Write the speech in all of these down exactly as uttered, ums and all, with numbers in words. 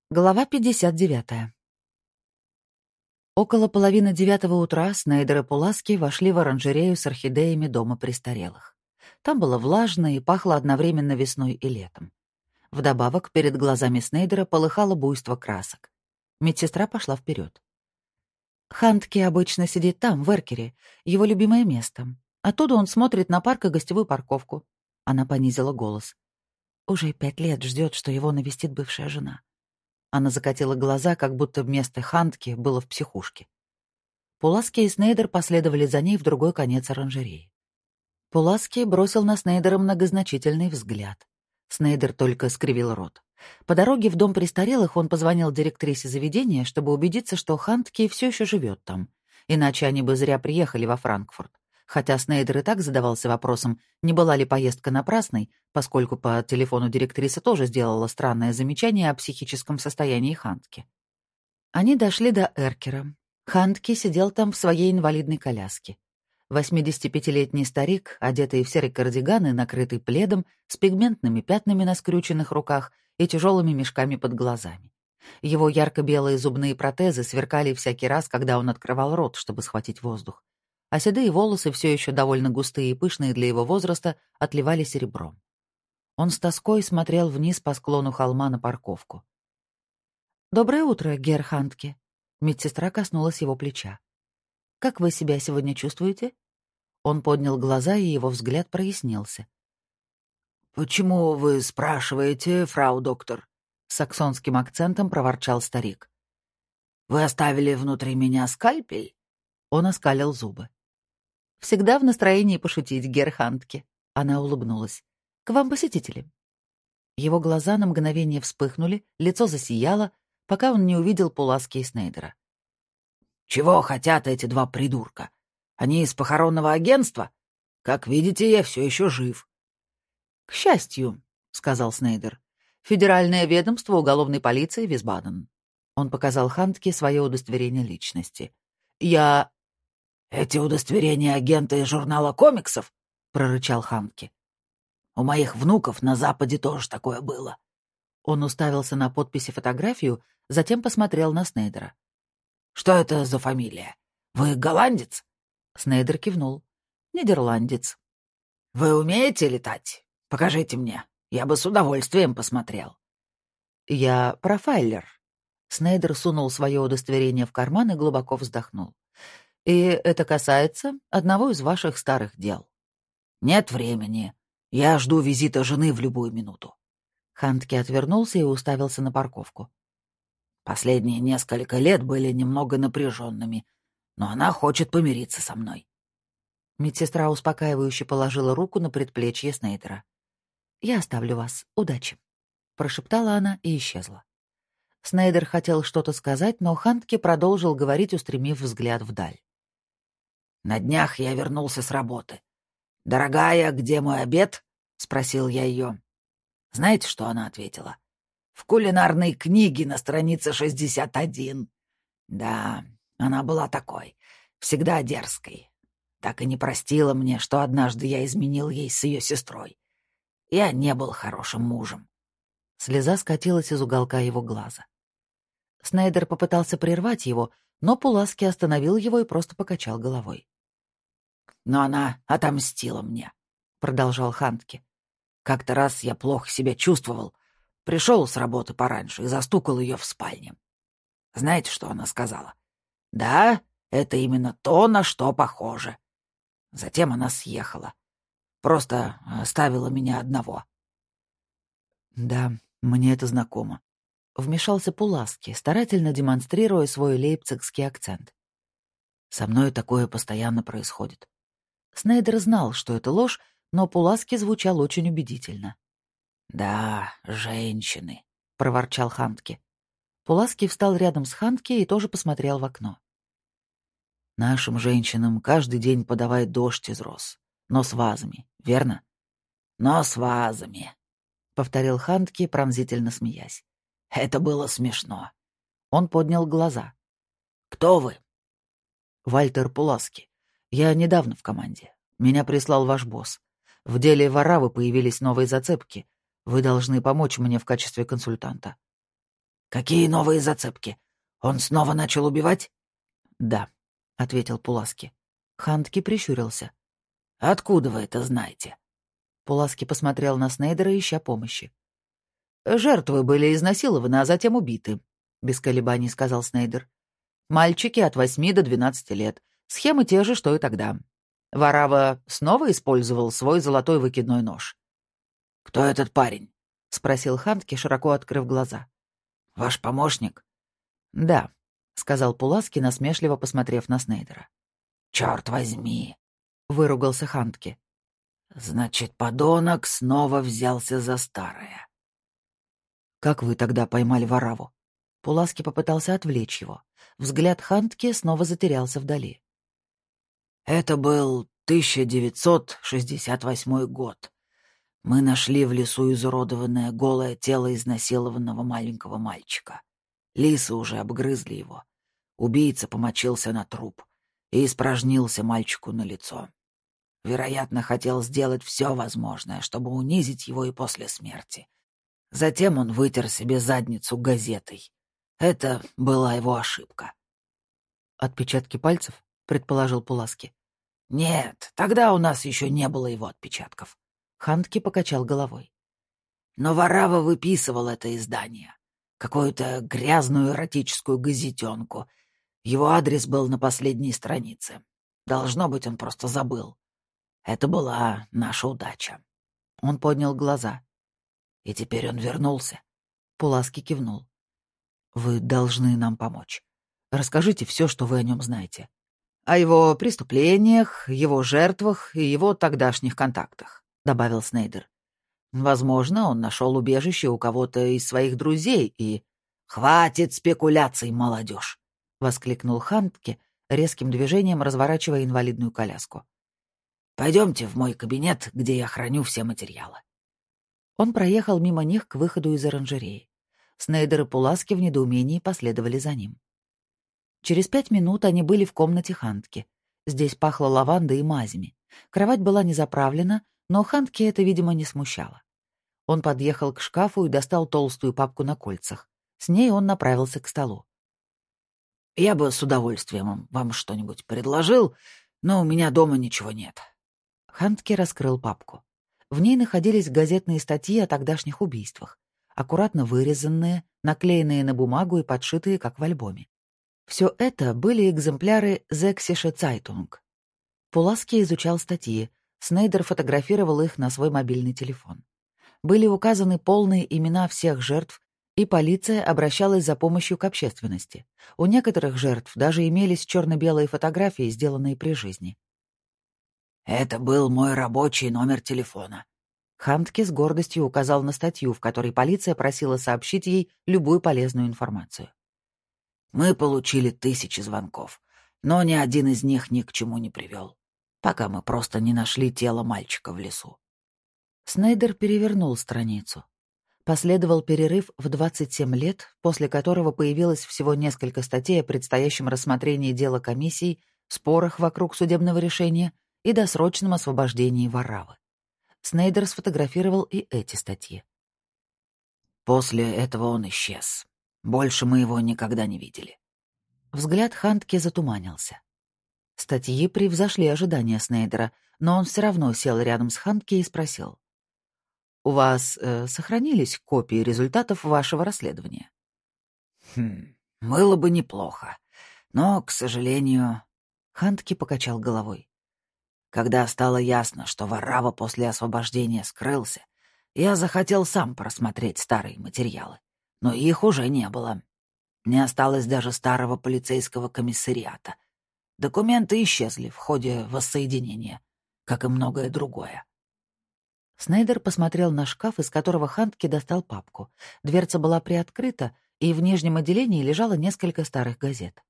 Глава пятьдесят девятая. Около половины девятого утра Снейдер и Пуласки вошли в оранжерею с орхидеями дома престарелых. Там было влажно и пахло одновременно весной и летом. Вдобавок, перед глазами Снейдера полыхало буйство красок. Медсестра пошла вперед. Хантки обычно сидит там, в эркере, его любимое место. Оттуда он смотрит на парк и гостевую парковку. Она понизила голос. Уже пять лет ждет, что его навестит бывшая жена. Она закатила глаза, как будто место Хантки было в психушке. Пуласки и Снейдер последовали за ней в другой конец оранжереи. Пуласки бросил на Снейдера многозначительный взгляд. Снейдер только скривил рот. По дороге в дом престарелых он позвонил директрисе заведения, чтобы убедиться, что Хантки все еще живет там. Иначе они бы зря приехали во Франкфурт. Хотя Снейдер и так задавался вопросом, не была ли поездка напрасной, поскольку по телефону директриса тоже сделала странное замечание о психическом состоянии Хантки. Они дошли до Эркера. Хантки сидел там в своей инвалидной коляске. восьмидесятипятилетний старик, одетый в серый кардиган и накрытый пледом, с пигментными пятнами на скрюченных руках и тяжелыми мешками под глазами. Его ярко-белые зубные протезы сверкали всякий раз, когда он открывал рот, чтобы схватить воздух. А седые волосы, все еще довольно густые и пышные для его возраста, отливали серебром. Он с тоской смотрел вниз по склону холма на парковку. «Доброе утро, Герр Хантке». Медсестра коснулась его плеча. «Как вы себя сегодня чувствуете?» Он поднял глаза, и его взгляд прояснился. «Почему вы спрашиваете, фрау доктор?» — с саксонским акцентом проворчал старик. «Вы оставили внутри меня скальпель?» Он оскалил зубы. «Всегда в настроении пошутить, Герр Хантке». Она улыбнулась. «К вам посетители». Его глаза на мгновение вспыхнули, лицо засияло, пока он не увидел Пуласки и Снейдера. «Чего хотят эти два придурка? Они из похоронного агентства? Как видите, я все еще жив». «К счастью», — сказал Снейдер, — «Федеральное ведомство уголовной полиции Висбаден». Он показал Хантке свое удостоверение личности. «Я...» «Эти удостоверения агента из журнала комиксов?» — прорычал Хантке. «У моих внуков на Западе тоже такое было». Он уставился на подпись и фотографию, затем посмотрел на Снейдера. «Что это за фамилия? Вы голландец?» Снейдер кивнул. «Нидерландец». «Вы умеете летать? Покажите мне. Я бы с удовольствием посмотрел». «Я профайлер». Снейдер сунул свое удостоверение в карман и глубоко вздохнул. «И это касается одного из ваших старых дел». «Нет времени. Я жду визита жены в любую минуту». Хантке отвернулся и уставился на парковку. «Последние несколько лет были немного напряженными, но она хочет помириться со мной». Медсестра успокаивающе положила руку на предплечье Снейдера. «Я оставлю вас. Удачи», — прошептала она и исчезла. Снейдер хотел что-то сказать, но Хантке продолжил говорить, устремив взгляд вдаль. «На днях я вернулся с работы. «Дорогая, где мой обед?» — спросил я ее. Знаете, что она ответила? «В кулинарной книге на странице шестьдесят один». Да, она была такой, всегда дерзкой. Так и не простила мне, что однажды я изменил ей с ее сестрой. Я не был хорошим мужем. Слеза скатилась из уголка его глаза. Снейдер попытался прервать его, но Пуласки остановил его и просто покачал головой. «Но она отомстила мне», — продолжал Хантке. «Как-то раз я плохо себя чувствовал, пришел с работы пораньше и застукал ее в спальне. Знаете, что она сказала? Да, это именно то, на что похоже. Затем она съехала. Просто оставила меня одного». «Да, мне это знакомо», — вмешался Пуласки, старательно демонстрируя свой лейпцигский акцент. «Со мной такое постоянно происходит». Снейдер знал, что это ложь, но Пуласки звучал очень убедительно. «Да, женщины», — проворчал Хантке. Пуласки встал рядом с Хантке и тоже посмотрел в окно. «Нашим женщинам каждый день подавай дождь из роз, но с вазами, верно?» «Но с вазами», — повторил Хантке, пронзительно смеясь. «Это было смешно». Он поднял глаза. «Кто вы?» «Вальтер Пуласки. Я недавно в команде. Меня прислал ваш босс. В деле Варавы появились новые зацепки. Вы должны помочь мне в качестве консультанта». Какие новые зацепки? Он снова начал убивать?» «Да», — ответил Пуласки. Хантки прищурился. «Откуда вы это знаете?» Пуласки посмотрел на Снейдера, ища помощи. «Жертвы были изнасилованы, а затем убиты», — без колебаний сказал Снейдер. «Мальчики от восьми до двенадцати лет. Схемы те же, что и тогда. Варава снова использовал свой золотой выкидной нож». «Кто этот парень?» — спросил Хантки, широко открыв глаза. «Ваш помощник?» «Да», — сказал Пуласки, насмешливо посмотрев на Снейдера. «Чёрт возьми!» — выругался Хантки. «Значит, подонок снова взялся за старое». «Как вы тогда поймали Вараву?» Пуласки попытался отвлечь его. Взгляд Хантки снова затерялся вдали. «Это был тысяча девятьсот шестьдесят восьмой год. Мы нашли в лесу изуродованное голое тело изнасилованного маленького мальчика. Лисы уже обгрызли его. Убийца помочился на труп и испражнился мальчику на лицо. Вероятно, хотел сделать все возможное, чтобы унизить его и после смерти. Затем он вытер себе задницу газетой. Это была его ошибка». «Отпечатки пальцев?» — предположил Пуласки. «Нет, тогда у нас еще не было его отпечатков». Хантки покачал головой. Но Варава выписывал это издание. Какую-то грязную эротическую газетенку. Его адрес был на последней странице. Должно быть, он просто забыл. Это была наша удача. Он поднял глаза. И теперь он вернулся. Пуласки кивнул. «Вы должны нам помочь. Расскажите все, что вы о нем знаете. О его преступлениях, его жертвах и его тогдашних контактах», — добавил Снейдер. «Возможно, он нашел убежище у кого-то из своих друзей и...» «Хватит спекуляций, молодежь!» — воскликнул Хантке, резким движением разворачивая инвалидную коляску. «Пойдемте в мой кабинет, где я храню все материалы». Он проехал мимо них к выходу из оранжереи. Снейдер и Пуласки в недоумении последовали за ним. Через пять минут они были в комнате Хантки. Здесь пахло лавандой и мазями. Кровать была не заправлена, но Хантки это, видимо, не смущало. Он подъехал к шкафу и достал толстую папку на кольцах. С ней он направился к столу. «Я бы с удовольствием вам что-нибудь предложил, но у меня дома ничего нет». Хантки раскрыл папку. В ней находились газетные статьи о тогдашних убийствах, аккуратно вырезанные, наклеенные на бумагу и подшитые, как в альбоме. Все это были экземпляры «Sächsische Zeitung». Пуласки изучал статьи, Снейдер фотографировал их на свой мобильный телефон. Были указаны полные имена всех жертв, и полиция обращалась за помощью к общественности. У некоторых жертв даже имелись черно-белые фотографии, сделанные при жизни. «Это был мой рабочий номер телефона». Хантке с гордостью указал на статью, в которой полиция просила сообщить ей любую полезную информацию. «Мы получили тысячи звонков, но ни один из них ни к чему не привел, пока мы просто не нашли тело мальчика в лесу». Снейдер перевернул страницу. Последовал перерыв в двадцать семь лет, после которого появилось всего несколько статей о предстоящем рассмотрении дела комиссий, спорах вокруг судебного решения и досрочном освобождении Варавы. Снейдер сфотографировал и эти статьи. После этого он исчез. Больше мы его никогда не видели. Взгляд Хантке затуманился. Статьи превзошли ожидания Снейдера, но он все равно сел рядом с Хантке и спросил. «У вас э, сохранились копии результатов вашего расследования?» «Хм, было бы неплохо, но, к сожалению...» Хантке покачал головой. «Когда стало ясно, что Варава после освобождения скрылся, я захотел сам просмотреть старые материалы, но их уже не было. Не осталось даже старого полицейского комиссариата. Документы исчезли в ходе воссоединения, как и многое другое». Снейдер посмотрел на шкаф, из которого Хантке достал папку. Дверца была приоткрыта, и в нижнем отделении лежало несколько старых газет.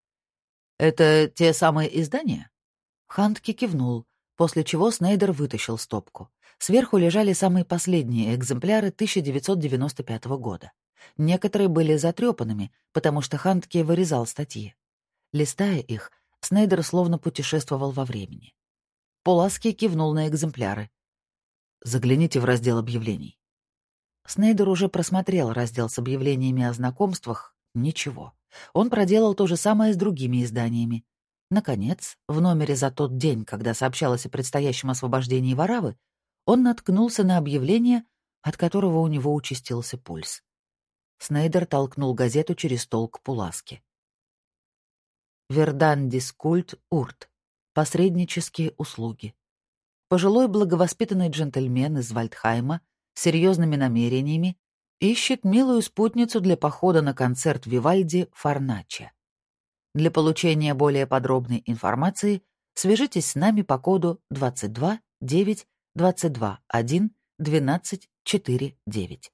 «Это те самые издания?» Хантке кивнул, после чего Снейдер вытащил стопку. Сверху лежали самые последние экземпляры тысяча девятьсот девяносто пятого года. Некоторые были затрепанными, потому что Хантке вырезал статьи. Листая их, Снейдер словно путешествовал во времени. Пуласки кивнул на экземпляры. «Загляните в раздел объявлений». Снейдер уже просмотрел раздел с объявлениями о знакомствах. Ничего. Он проделал то же самое с другими изданиями. Наконец, в номере за тот день, когда сообщалось о предстоящем освобождении Варавы, он наткнулся на объявление, от которого у него участился пульс. Снейдер толкнул газету через стол к Пуласке. «Вердандис культ урт. Посреднические услуги. Пожилой благовоспитанный джентльмен из Вальдхайма с серьезными намерениями ищет милую спутницу для похода на концерт Вивальди Фарначе. Для получения более подробной информации свяжитесь с нами по коду двадцать два девять двадцать два один двенадцать четыре девять».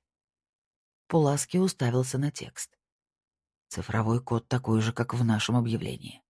Пуласки уставился на текст. Цифровой код такой же, как в нашем объявлении.